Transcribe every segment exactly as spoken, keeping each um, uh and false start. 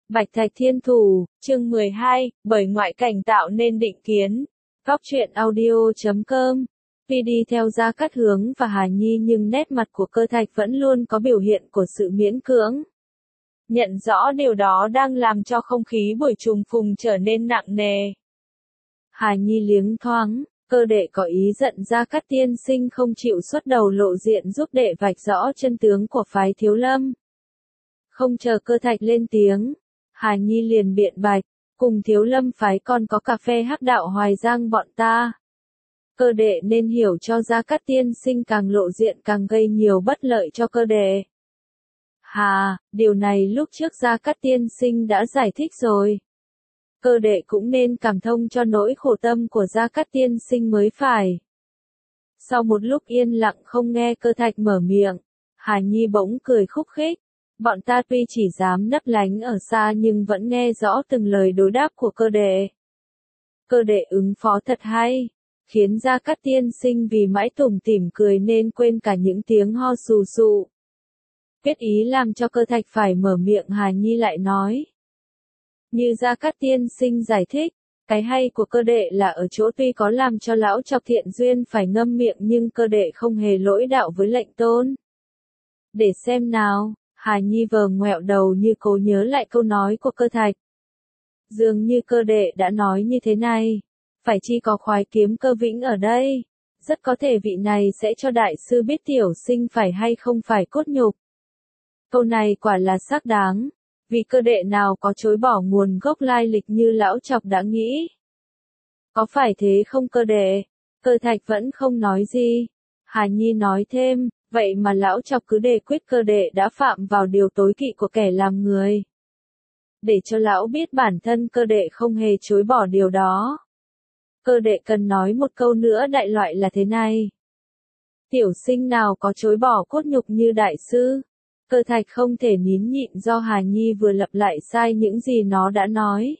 Bạch Thạch Thiên Thủ, chương mười hai, bởi ngoại cảnh tạo nên định kiến. Góc truyện audio chấm com. Khi đi theo Gia Cát Hướng và Hà Nhi nhưng nét mặt của Cơ Thạch vẫn luôn có biểu hiện của sự miễn cưỡng. Nhận rõ điều đó đang làm cho không khí buổi trùng phùng trở nên nặng nề. Hà Nhi liếng thoáng, Cơ đệ có ý giận Gia Cát tiên sinh không chịu xuất đầu lộ diện giúp đệ vạch rõ chân tướng của phái Thiếu Lâm. Không chờ Cơ Thạch lên tiếng, Hà Nhi liền biện bạch, cùng Thiếu Lâm phái còn có cà phê Hắc Đạo Hoài Giang bọn ta. Cơ đệ nên hiểu cho Gia Cát tiên sinh càng lộ diện càng gây nhiều bất lợi cho cơ đệ. Hà, điều này lúc trước Gia Cát tiên sinh đã giải thích rồi. Cơ đệ cũng nên cảm thông cho nỗi khổ tâm của Gia Cát tiên sinh mới phải. Sau một lúc yên lặng không nghe Cơ Thạch mở miệng, Hà Nhi bỗng cười khúc khích. Bọn ta tuy chỉ dám nấp lánh ở xa nhưng vẫn nghe rõ từng lời đối đáp của cơ đệ. Cơ đệ ứng phó thật hay, khiến Gia Cát tiên sinh vì mãi tủm tỉm cười nên quên cả những tiếng ho sù sụ. Kết ý làm cho Cơ Thạch phải mở miệng. Hà Nhi lại nói. Như Gia Cát tiên sinh giải thích, cái hay của cơ đệ là ở chỗ tuy có làm cho lão Chọc Thiện Duyên phải ngâm miệng nhưng cơ đệ không hề lỗi đạo với lệnh tôn. Để xem nào. Hà Nhi vờ ngoẹo đầu như cố nhớ lại câu nói của Cơ Thạch. Dường như cơ đệ đã nói như thế này. Phải chi có khoái kiếm Cơ Vĩnh ở đây. Rất có thể vị này sẽ cho đại sư biết tiểu sinh phải hay không phải cốt nhục. Câu này quả là xác đáng. Vì cơ đệ nào có chối bỏ nguồn gốc lai lịch như lão Chọc đã nghĩ. Có phải thế không cơ đệ? Cơ Thạch vẫn không nói gì. Hà Nhi nói thêm. Vậy mà lão Chọc cứ đề quyết cơ đệ đã phạm vào điều tối kỵ của kẻ làm người. Để cho lão biết bản thân cơ đệ không hề chối bỏ điều đó. Cơ đệ cần nói một câu nữa đại loại là thế này. Tiểu sinh nào có chối bỏ cốt nhục như đại sư. Cơ Thạch không thể nín nhịn do Hà Nhi vừa lặp lại sai những gì nó đã nói.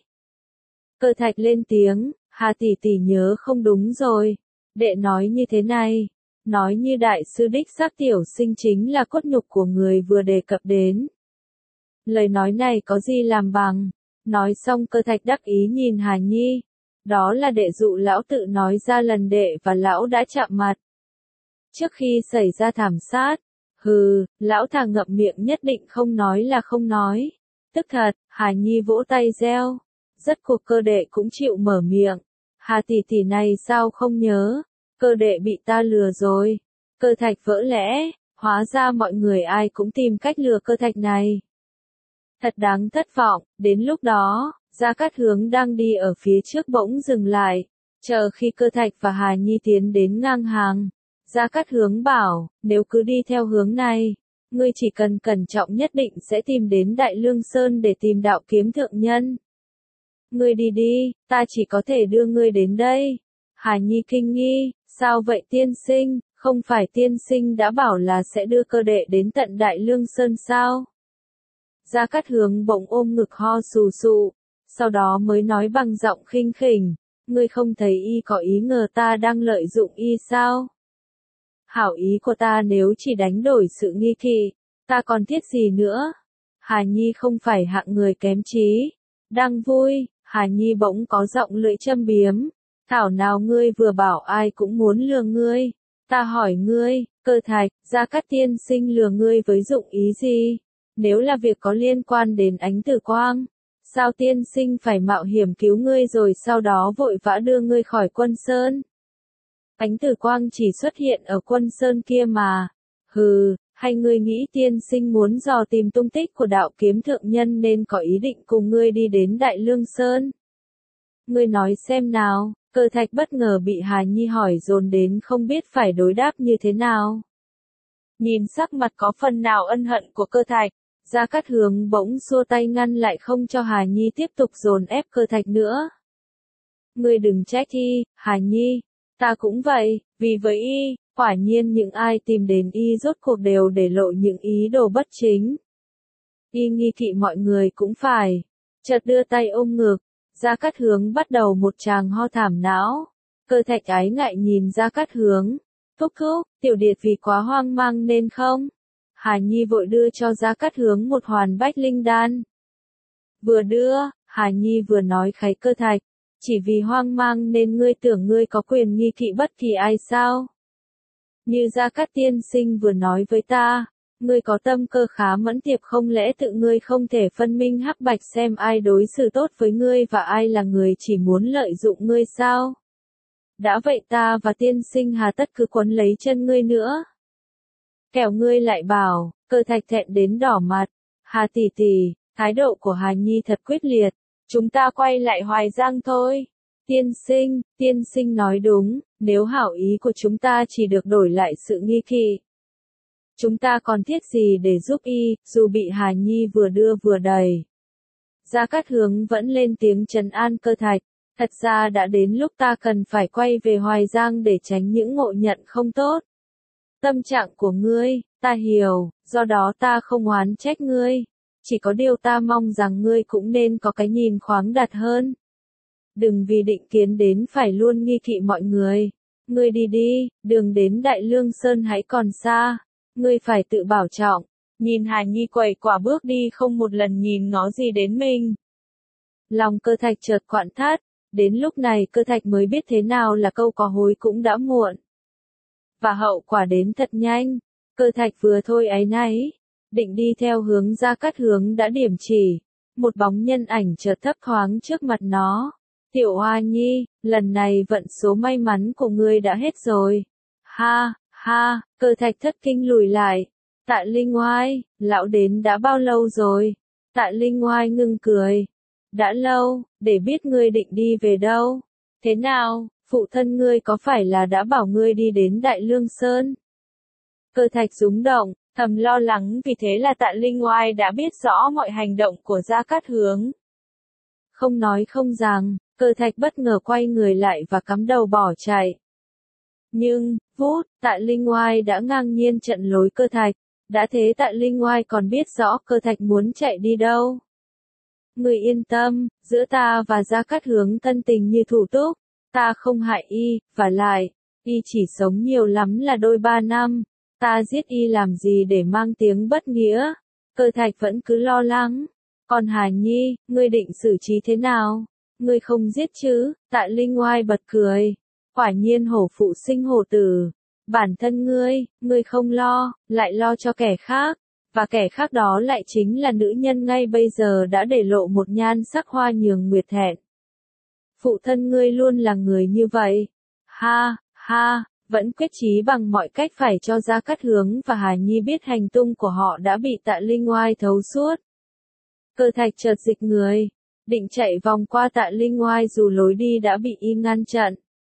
Cơ Thạch lên tiếng, Hà tỷ tỷ nhớ không đúng rồi. Đệ nói như thế này. Nói như đại sư đích xác tiểu sinh chính là cốt nhục của người vừa đề cập đến. Lời nói này có gì làm bằng. Nói xong Cơ Thạch đắc ý nhìn Hà Nhi. Đó là đệ dụ lão tự nói ra lần đệ và lão đã chạm mặt. Trước khi xảy ra thảm sát. Hừ, lão thà ngậm miệng nhất định không nói là không nói. Tức thật, Hà Nhi vỗ tay reo. Rất cuộc cơ đệ cũng chịu mở miệng. Hà tỷ tỷ này sao không nhớ. Cơ đệ bị ta lừa rồi. Cơ Thạch vỡ lẽ, hóa ra mọi người ai cũng tìm cách lừa Cơ Thạch này. Thật đáng thất vọng, đến lúc đó, Gia Cát Hướng đang đi ở phía trước bỗng dừng lại, chờ khi Cơ Thạch và Hà Nhi tiến đến ngang hàng. Gia Cát Hướng bảo, nếu cứ đi theo hướng này, ngươi chỉ cần cẩn trọng nhất định sẽ tìm đến Đại Lương Sơn để tìm đạo kiếm thượng nhân. Ngươi đi đi, ta chỉ có thể đưa ngươi đến đây. Hà Nhi kinh nghi. Sao vậy tiên sinh, không phải tiên sinh đã bảo là sẽ đưa cơ đệ đến tận Đại Lương Sơn sao? Gia Cát Hướng bỗng ôm ngực ho sù sụ, sau đó mới nói bằng giọng khinh khỉnh, ngươi không thấy y có ý ngờ ta đang lợi dụng y sao? Hảo ý của ta nếu chỉ đánh đổi sự nghi kỵ, ta còn thiết gì nữa? Hà Nhi không phải hạng người kém trí. Đang vui, Hà Nhi bỗng có giọng lưỡi châm biếm. Thảo nào ngươi vừa bảo ai cũng muốn lừa ngươi. Ta hỏi ngươi, Cơ Thạch, Gia Cát tiên sinh lừa ngươi với dụng ý gì? Nếu là việc có liên quan đến Ánh Tử Quang, sao tiên sinh phải mạo hiểm cứu ngươi rồi sau đó vội vã đưa ngươi khỏi Quân Sơn? Ánh Tử Quang chỉ xuất hiện ở Quân Sơn kia mà. Hừ, hay ngươi nghĩ tiên sinh muốn dò tìm tung tích của đạo kiếm thượng nhân nên có ý định cùng ngươi đi đến Đại Lương Sơn? Ngươi nói xem nào. Cơ Thạch bất ngờ bị Hà Nhi hỏi dồn đến không biết phải đối đáp như thế nào. Nhìn sắc mặt có phần nào ân hận của Cơ Thạch, Gia Cát Hướng bỗng xua tay ngăn lại không cho Hà Nhi tiếp tục dồn ép Cơ Thạch nữa. Ngươi đừng trách y, Hà Nhi, ta cũng vậy, vì với y, quả nhiên những ai tìm đến y rốt cuộc đều để lộ những ý đồ bất chính. Y nghi kỵ mọi người cũng phải, chợt đưa tay ôm ngực. Gia Cát Hướng bắt đầu một tràng ho thảm não. Cơ Thạch ái ngại nhìn Gia Cát Hướng. Thúc thúc, tiểu điệt vì quá hoang mang nên không? Hà Nhi vội đưa cho Gia Cát Hướng một hoàn bách linh đan. Vừa đưa, Hà Nhi vừa nói kháy Cơ Thạch, chỉ vì hoang mang nên ngươi tưởng ngươi có quyền nghi kỵ bất kỳ ai sao? Như Gia Cát tiên sinh vừa nói với ta, ngươi có tâm cơ khá mẫn tiệp, không lẽ tự ngươi không thể phân minh hắc bạch xem ai đối xử tốt với ngươi và ai là người chỉ muốn lợi dụng ngươi sao? Đã vậy ta và tiên sinh hà tất cứ quấn lấy chân ngươi nữa. Kẻo ngươi lại bảo, Cơ Thạch thẹn đến đỏ mặt, Hà tỷ tỷ, thái độ của Hà Nhi thật quyết liệt, chúng ta quay lại Hoài Giang thôi. Tiên sinh, tiên sinh nói đúng, nếu hảo ý của chúng ta chỉ được đổi lại sự nghi kỵ. Chúng ta còn thiết gì để giúp y, dù bị Hà Nhi vừa đưa vừa đẩy. Gia Cát Hướng vẫn lên tiếng trấn an Cơ Thạch, thật ra đã đến lúc ta cần phải quay về Hoài Giang để tránh những ngộ nhận không tốt. Tâm trạng của ngươi, ta hiểu, do đó ta không oán trách ngươi. Chỉ có điều ta mong rằng ngươi cũng nên có cái nhìn khoáng đạt hơn. Đừng vì định kiến đến phải luôn nghi kỵ mọi người. Ngươi đi đi, đường đến Đại Lương Sơn hãy còn xa. Ngươi phải tự bảo trọng. Nhìn Hà Nhi quẩy quả bước đi không một lần nhìn ngó gì đến mình. Lòng Cơ Thạch chợt quặn thắt. Đến lúc này Cơ Thạch mới biết thế nào là câu có hối cũng đã muộn. Và hậu quả đến thật nhanh. Cơ Thạch vừa thôi áy náy, định đi theo hướng Gia Cát Hướng đã điểm chỉ. Một bóng nhân ảnh chợt thấp thoáng trước mặt nó. Tiểu Hoa Nhi, lần này vận số may mắn của ngươi đã hết rồi. Ha, ha, Cơ Thạch thất kinh lùi lại. Tạ Linh Oai, lão đến đã bao lâu rồi? Tạ Linh Oai ngưng cười. Đã lâu, để biết ngươi định đi về đâu. Thế nào, phụ thân ngươi có phải là đã bảo ngươi đi đến Đại Lương Sơn? Cơ Thạch rúng động, thầm lo lắng vì thế là Tạ Linh Oai đã biết rõ mọi hành động của Gia Cát Hướng. Không nói không rằng, Cơ Thạch bất ngờ quay người lại và cắm đầu bỏ chạy. Nhưng, vút, Tạ Linh Oai đã ngang nhiên chặn lối Cơ Thạch. Đã thế Tạ Linh Oai còn biết rõ Cơ Thạch muốn chạy đi đâu. Ngươi yên tâm, giữa ta và Gia Cát Hướng thân tình như thủ túc, ta không hại y, và lại, y chỉ sống nhiều lắm là đôi ba năm, ta giết y làm gì để mang tiếng bất nghĩa. Cơ Thạch vẫn cứ lo lắng. Còn Hà Nhi, ngươi định xử trí thế nào? Ngươi không giết chứ? Tạ Linh Oai bật cười. Quả nhiên hổ phụ sinh hổ tử. Bản thân ngươi, ngươi không lo, lại lo cho kẻ khác. Và kẻ khác đó lại chính là nữ nhân ngay bây giờ đã để lộ một nhan sắc hoa nhường nguyệt thẹn. Phụ thân ngươi luôn là người như vậy. Ha, ha, vẫn quyết chí bằng mọi cách phải cho Gia Cát Hướng và Hà Nhi biết hành tung của họ đã bị Tạ Linh Oai thấu suốt. Cơ Thạch chợt dịch người, định chạy vòng qua Tạ Linh Oai dù lối đi đã bị y ngăn chặn.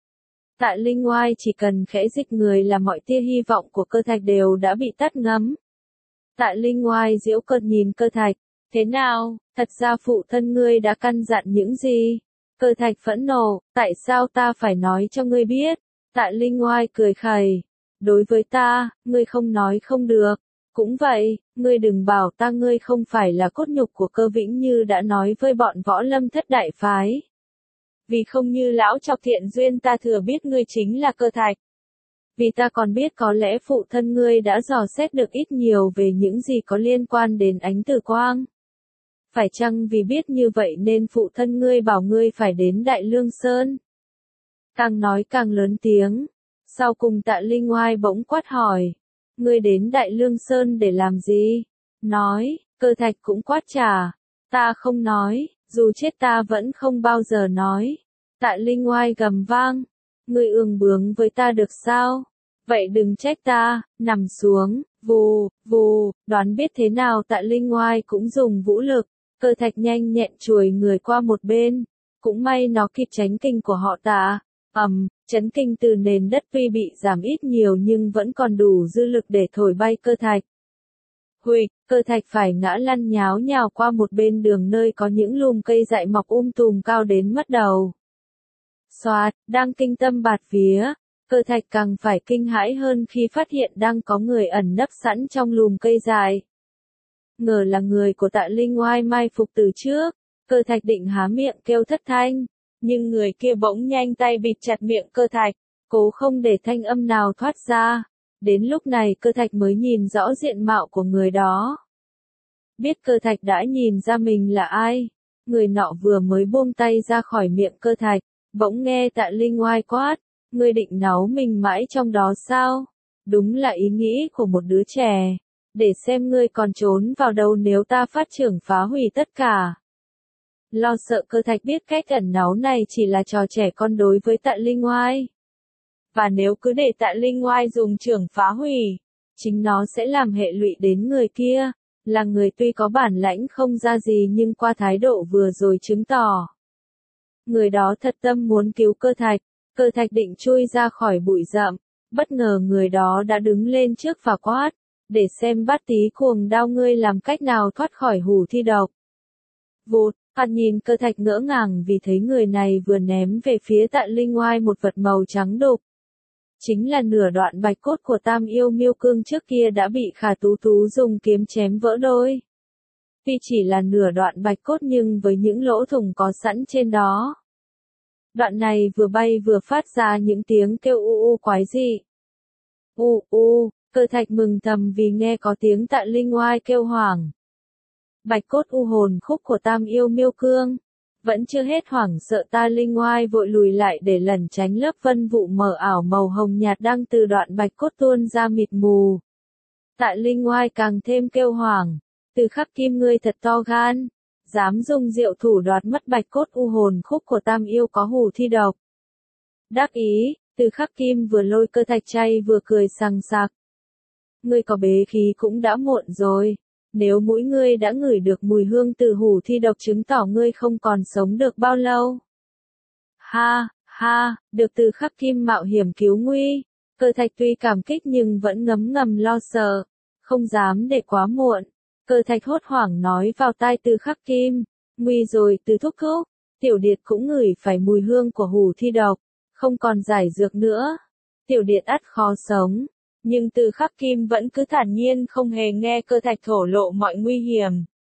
Tạ Linh Oai chỉ cần khẽ dịch người là mọi tia hy vọng của Cơ Thạch đều đã bị tắt ngấm. Tạ Linh Oai giễu cợt nhìn Cơ Thạch, thế nào, thật ra phụ thân ngươi đã căn dặn những gì? Cơ Thạch phẫn nộ, tại sao ta phải nói cho ngươi biết? Tạ Linh Oai cười khẩy, đối với ta, ngươi không nói không được. Cũng vậy, ngươi đừng bảo ta ngươi không phải là cốt nhục của Cơ Vĩnh như đã nói với bọn võ lâm thất đại phái. Vì không như lão Chọc Thiện Duyên ta thừa biết ngươi chính là Cơ Thạch. Vì ta còn biết có lẽ phụ thân ngươi đã dò xét được ít nhiều về những gì có liên quan đến Ánh Tử Quang. Phải chăng vì biết như vậy nên phụ thân ngươi bảo ngươi phải đến Đại Lương Sơn? Càng nói càng lớn tiếng. Sau cùng Tạ Linh Oai bỗng quát hỏi. Ngươi đến Đại Lương Sơn để làm gì? Nói, Cơ Thạch cũng quát trả. Ta không nói, dù chết ta vẫn không bao giờ nói. Tạ Linh Oai gầm vang. Ngươi ương bướng với ta được sao? Vậy đừng trách ta, nằm xuống, vù, vù, đoán biết thế nào Tạ Linh Oai cũng dùng vũ lực. Cơ Thạch nhanh nhẹn chuồi người qua một bên. Cũng may nó kịp tránh kinh của họ Tạ. ầm, um, chấn kinh từ nền đất tuy bị giảm ít nhiều nhưng vẫn còn đủ dư lực để thổi bay Cơ Thạch. Huỵch, Cơ Thạch phải ngã lăn nháo nhào qua một bên đường nơi có những lùm cây dại mọc um tùm cao đến mất đầu. Xoạt, đang kinh tâm bạt vía, Cơ Thạch càng phải kinh hãi hơn khi phát hiện đang có người ẩn nấp sẵn trong lùm cây dại. Ngờ là người của Tạ Linh Oai mai phục từ trước, Cơ Thạch định há miệng kêu thất thanh, nhưng người kia bỗng nhanh tay bịt chặt miệng Cơ Thạch, cố không để thanh âm nào thoát ra. Đến lúc này Cơ Thạch mới nhìn rõ diện mạo của người đó. Biết Cơ Thạch đã nhìn ra mình là ai, Người nọ vừa mới buông tay ra khỏi miệng Cơ Thạch, bỗng nghe Tạ Linh oai quát, ngươi định náu mình mãi trong đó sao? Đúng là ý nghĩ của một đứa trẻ, để xem ngươi còn trốn vào đâu nếu ta phát trưởng phá hủy tất cả. Lo sợ Cơ Thạch biết cách ẩn náu này chỉ là trò trẻ con đối với Tạ Linh oai. Và nếu cứ để Tạ Linh oai dùng trưởng phá hủy, chính nó sẽ làm hệ lụy đến người kia, là người tuy có bản lãnh không ra gì nhưng qua thái độ vừa rồi chứng tỏ. Người đó thật tâm muốn cứu Cơ Thạch, Cơ Thạch định chui ra khỏi bụi rậm, bất ngờ người đó đã đứng lên trước và quát, để xem bát tí cuồng đao ngươi làm cách nào thoát khỏi hủ thi độc. Vụt, hắn nhìn Cơ Thạch ngỡ ngàng vì thấy người này vừa ném về phía Tạ Linh oai một vật màu trắng đục. Chính là nửa đoạn bạch cốt của Tam Yêu Miêu Cương trước kia đã bị Khả Tú Tú dùng kiếm chém vỡ đôi. Tuy chỉ là nửa đoạn bạch cốt nhưng với những lỗ thủng có sẵn trên đó. Đoạn này vừa bay vừa phát ra những tiếng kêu u u quái dị. U u, Cơ Thạch mừng thầm vì nghe có tiếng Tạ Linh oai kêu hoảng. Bạch cốt u hồn khúc của Tam Yêu Miêu Cương. Vẫn chưa hết hoảng sợ Tạ Linh oai vội lùi lại để lẩn tránh lớp vân vụ mờ ảo màu hồng nhạt đang từ đoạn bạch cốt tuôn ra mịt mù. Tạ Linh oai càng thêm kêu hoảng. Từ Khắc Kim ngươi thật to gan. Dám dùng diệu thủ đoạt mất bạch cốt u hồn khúc của Tam Yêu có hủ thi độc. Đắc ý, Từ Khắc Kim vừa lôi Cơ Thạch chay vừa cười sằng sặc. Ngươi có bế khí cũng đã muộn rồi. Nếu mũi ngươi đã ngửi được mùi hương từ hủ thi độc chứng tỏ ngươi không còn sống được bao lâu. Ha, ha, được Từ Khắc Kim mạo hiểm cứu nguy. Cơ Thạch tuy cảm kích nhưng vẫn ngấm ngầm lo sợ, không dám để quá muộn. Cơ Thạch hốt hoảng nói vào tai Từ Khắc Kim, nguy rồi Từ thúc thúc, Tiểu Điệt cũng ngửi phải mùi hương của hủ thi độc, không còn giải dược nữa. Tiểu Điệt ắt khó sống. Nhưng Từ Khắc Kim vẫn cứ thản nhiên không hề nghe Cơ Thạch thổ lộ mọi nguy hiểm.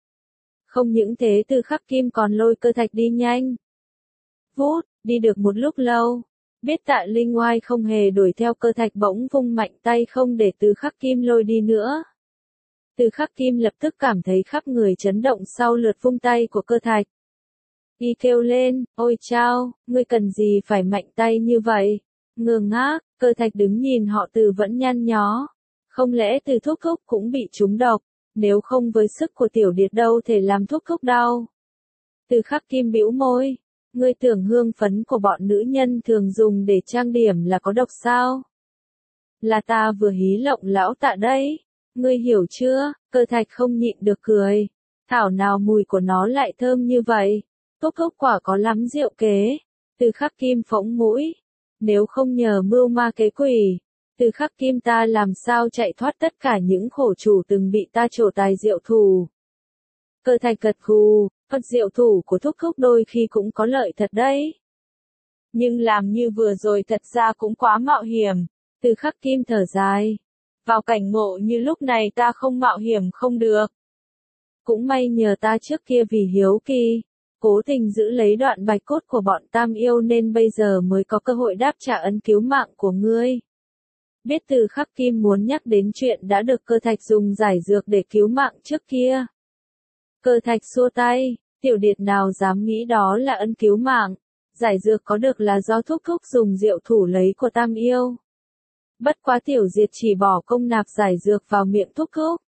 Không những thế Từ Khắc Kim còn lôi Cơ Thạch đi nhanh. Vút, đi được một lúc lâu, biết Tạ Linh oai không hề đuổi theo Cơ Thạch bỗng vung mạnh tay không để Từ Khắc Kim lôi đi nữa. Từ Khắc Kim lập tức cảm thấy khắp người chấn động sau lượt vung tay của Cơ Thạch. Y kêu lên, ôi chao, ngươi cần gì phải mạnh tay như vậy? Ngơ ngác, Cơ Thạch đứng nhìn họ Từ vẫn nhăn nhó. Không lẽ Từ thúc thúc cũng bị trúng độc, nếu không với sức của Tiểu Điệt đâu thể làm thúc thúc đau. Từ Khắc Kim bĩu môi, ngươi tưởng hương phấn của bọn nữ nhân thường dùng để trang điểm là có độc sao? Là ta vừa hí lộng lão Tạ đấy, ngươi hiểu chưa? Cơ Thạch không nhịn được cười. Thảo nào mùi của nó lại thơm như vậy, thúc thúc quả có lắm diệu kế. Từ Khắc Kim phỗng mũi. Nếu không nhờ mưu ma kế quỷ, Từ Khắc Kim ta làm sao chạy thoát tất cả những khổ chủ từng bị ta trổ tài diệu thủ. Cơ Thạch gật gù, Phật diệu thủ của thúc thúc đôi khi cũng có lợi thật đấy. Nhưng làm như vừa rồi thật ra cũng quá mạo hiểm. Từ Khắc Kim thở dài. Vào cảnh ngộ như lúc này ta không mạo hiểm không được. Cũng may nhờ ta trước kia vì hiếu kỳ, cố tình giữ lấy đoạn bạch cốt của bọn Tam Yêu nên bây giờ mới có cơ hội đáp trả ân cứu mạng của ngươi. Biết Từ Khắc Kim muốn nhắc đến chuyện đã được Cơ Thạch dùng giải dược để cứu mạng trước kia. Cơ Thạch xua tay, Tiểu Điệt nào dám nghĩ đó là ân cứu mạng, giải dược có được là do thúc thúc dùng diệu thủ lấy của Tam Yêu. Bất quá Tiểu Diệt chỉ bỏ công nạp giải dược vào miệng thúc thúc.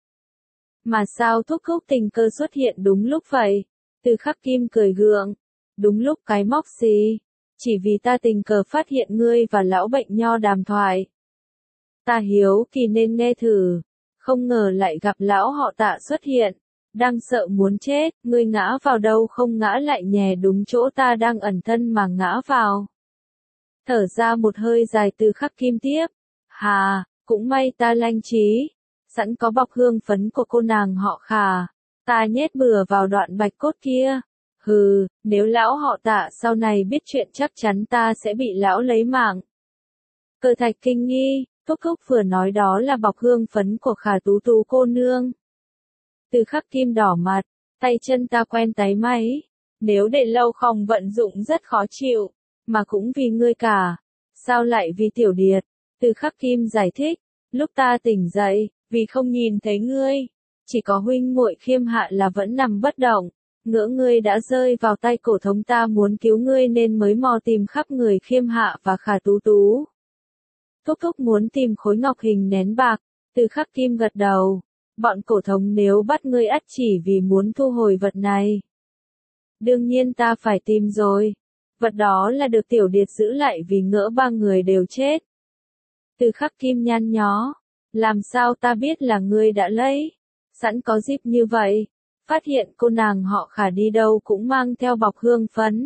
Mà sao thúc thúc tình cờ xuất hiện đúng lúc vậy? Từ Khắc Kim cười gượng. Đúng lúc cái móc gì? Chỉ vì ta tình cờ phát hiện ngươi và lão bệnh nho đàm thoại. Ta hiếu kỳ nên nghe thử. Không ngờ lại gặp lão họ Tạ xuất hiện. Đang sợ muốn chết, ngươi ngã vào đâu không ngã lại nhè đúng chỗ ta đang ẩn thân mà ngã vào. Thở ra một hơi dài Từ Khắc Kim tiếp. Hà, cũng may ta lanh trí. Sẵn có bọc hương phấn của cô nàng họ Khả. Ta nhét bừa vào đoạn bạch cốt kia. Hừ, nếu lão họ Tạ sau này biết chuyện chắc chắn ta sẽ bị lão lấy mạng. Cơ Thạch kinh nghi, thúc thúc vừa nói đó là bọc hương phấn của Khả Tú Tú cô nương. Từ Khắc Kim đỏ mặt, tay chân ta quen táy máy. Nếu để lâu không vận dụng rất khó chịu, mà cũng vì ngươi cả. Sao lại vì Tiểu Điệt? Từ Khắc Kim giải thích, lúc ta tỉnh dậy, vì không nhìn thấy ngươi. Chỉ có huynh muội Khiêm Hạ là vẫn nằm bất động, ngỡ ngươi đã rơi vào tay cổ thống ta muốn cứu ngươi nên mới mò tìm khắp người Khiêm Hạ và Khả Tú Tú. Thúc thúc muốn tìm khối ngọc hình nén bạc, Từ Khắc Kim gật đầu. Bọn cổ thống nếu bắt ngươi ắt chỉ vì muốn thu hồi vật này. Đương nhiên ta phải tìm rồi. Vật đó là được Tiểu Điệt giữ lại vì ngỡ ba người đều chết. Từ Khắc Kim nhăn nhó. Làm sao ta biết là ngươi đã lấy? Sẵn có zip như vậy. Phát hiện cô nàng họ Khả đi đâu cũng mang theo bọc hương phấn.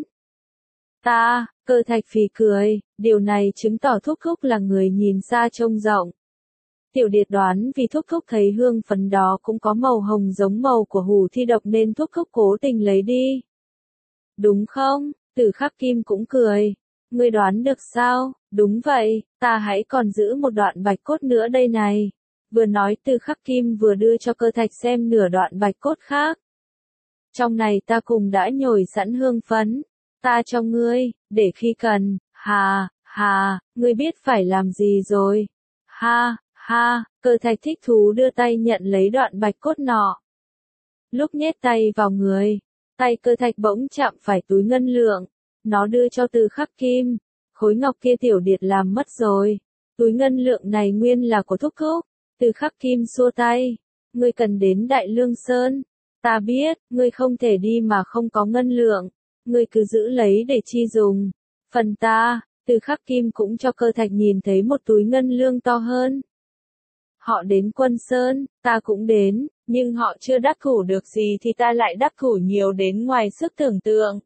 Ta, Cơ Thạch phì cười, điều này chứng tỏ Thúc Thúc là người nhìn xa trông rộng. Tiểu Điệt đoán vì Thúc Thúc thấy hương phấn đó cũng có màu hồng giống màu của hủ thi độc nên Thúc Thúc cố tình lấy đi. Đúng không? Từ Khắc Kim cũng cười. Ngươi đoán được sao? Đúng vậy, ta hãy còn giữ một đoạn bạch cốt nữa đây này. Vừa nói Từ Khắc Kim vừa đưa cho Cơ Thạch xem nửa đoạn bạch cốt khác. Trong này ta cùng đã nhồi sẵn hương phấn. Ta cho ngươi, để khi cần, hà, hà, ngươi biết phải làm gì rồi. Ha, ha, Cơ Thạch thích thú đưa tay nhận lấy đoạn bạch cốt nọ. Lúc nhét tay vào người, tay Cơ Thạch bỗng chạm phải túi ngân lượng. Nó đưa cho Từ Khắc Kim. Khối ngọc kia Tiểu Điệt làm mất rồi. Túi ngân lượng này nguyên là của Thúc Thúc. Từ Khắc Kim xua tay. Ngươi cần đến Đại Lương Sơn. Ta biết, ngươi không thể đi mà không có ngân lượng. Ngươi cứ giữ lấy để chi dùng. Phần ta, Từ Khắc Kim cũng cho Cơ Thạch nhìn thấy một túi ngân lương to hơn. Họ đến Quân Sơn, ta cũng đến, nhưng họ chưa đắc thủ được gì thì ta lại đắc thủ nhiều đến ngoài sức tưởng tượng.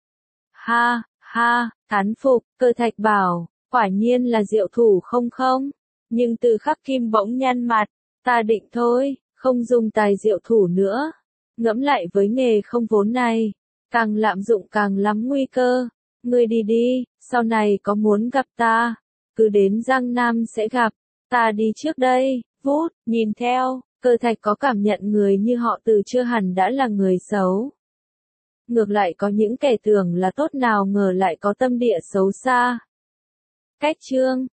Ha, ha, thán phục, Cơ Thạch bảo, quả nhiên là diệu thủ không không. Nhưng Từ Khắc Kim bỗng nhăn mặt, ta định thôi, không dùng tài diệu thủ nữa. Ngẫm lại với nghề không vốn này, càng lạm dụng càng lắm nguy cơ. Ngươi đi đi, sau này có muốn gặp ta, cứ đến Giang Nam sẽ gặp. Ta đi trước đây, vút, nhìn theo, Cơ Thạch có cảm nhận người như họ Từ chưa hẳn đã là người xấu. Ngược lại có những kẻ tưởng là tốt nào ngờ lại có tâm địa xấu xa. Cách chương